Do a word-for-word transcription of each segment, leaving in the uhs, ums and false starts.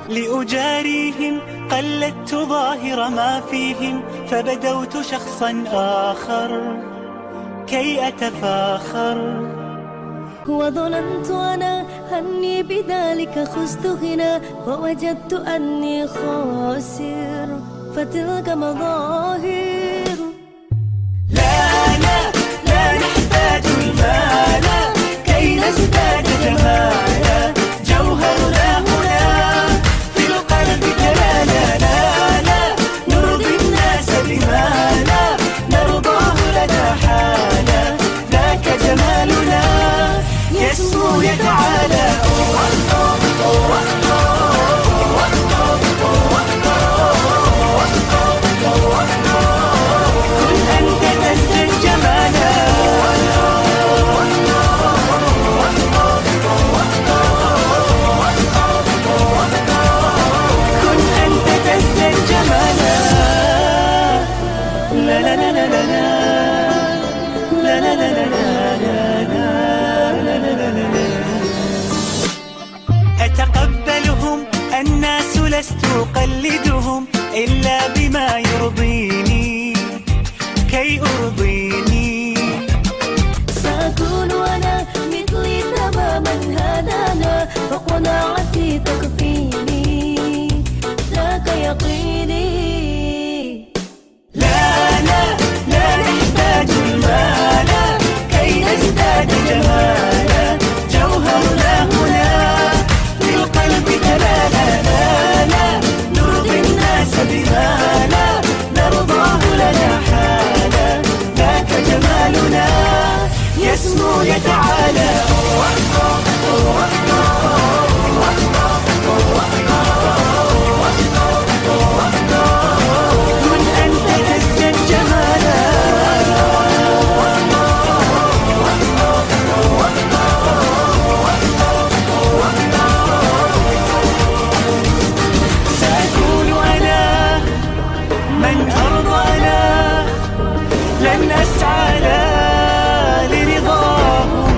لأجاريهم قلدت ظاهر ما فيهم، فبدوت شخصا آخر كي أتفاخر. وظننت أنا أني بذلك خزت غنى، فوجدت أني خاسر، فتلك مظاهر. لا لا لا نحتاج المال كي نزداد جمالا، جوهرنا هنا في القلب دلالا. لا لا نرضي الناس بما لا نرضاه لنا حالا، ذاك جمالنا يسمو يتعالى. أتقبلهم الناس لست أقلدهم، إلا بما يرضيني كي أرضيني. سأكون أنا مثلي تماما، هذا أنا فقناعتي تكفيني، ذاك يقيني. لا لا لا نحتاج المال كي نزداد جمالا، جوهرنا هنا في القلب دلالا. لا لا نرضي الناس بما لا نرضاه لنا حالا، ذاك جمالنا يسمو يتعالى. لن أسعى لرضاهم،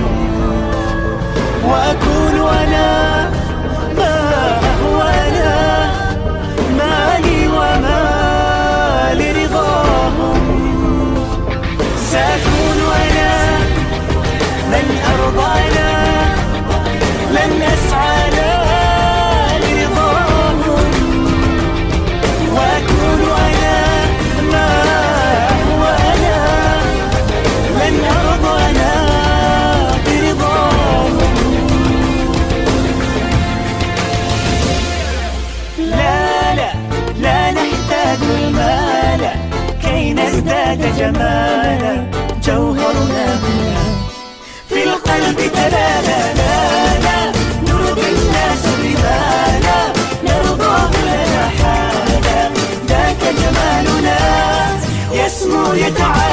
وأكون أنا ما أهوى أنا، مالي وما لرضاهم. سأكون أنا من أرضى أنا، لن أسعى لرضاهم، وأكون أنا ما أهوى أنا، لن أرضى أنا برضاهم. لا لا لا نحتاج المال كي نزداد جمالا، جوهرنا هنا في القلب دلالا. لا لا نرضي الناس بما لا نرضاه لنا حالا، ذاك جمالنا يسمو يتعالى.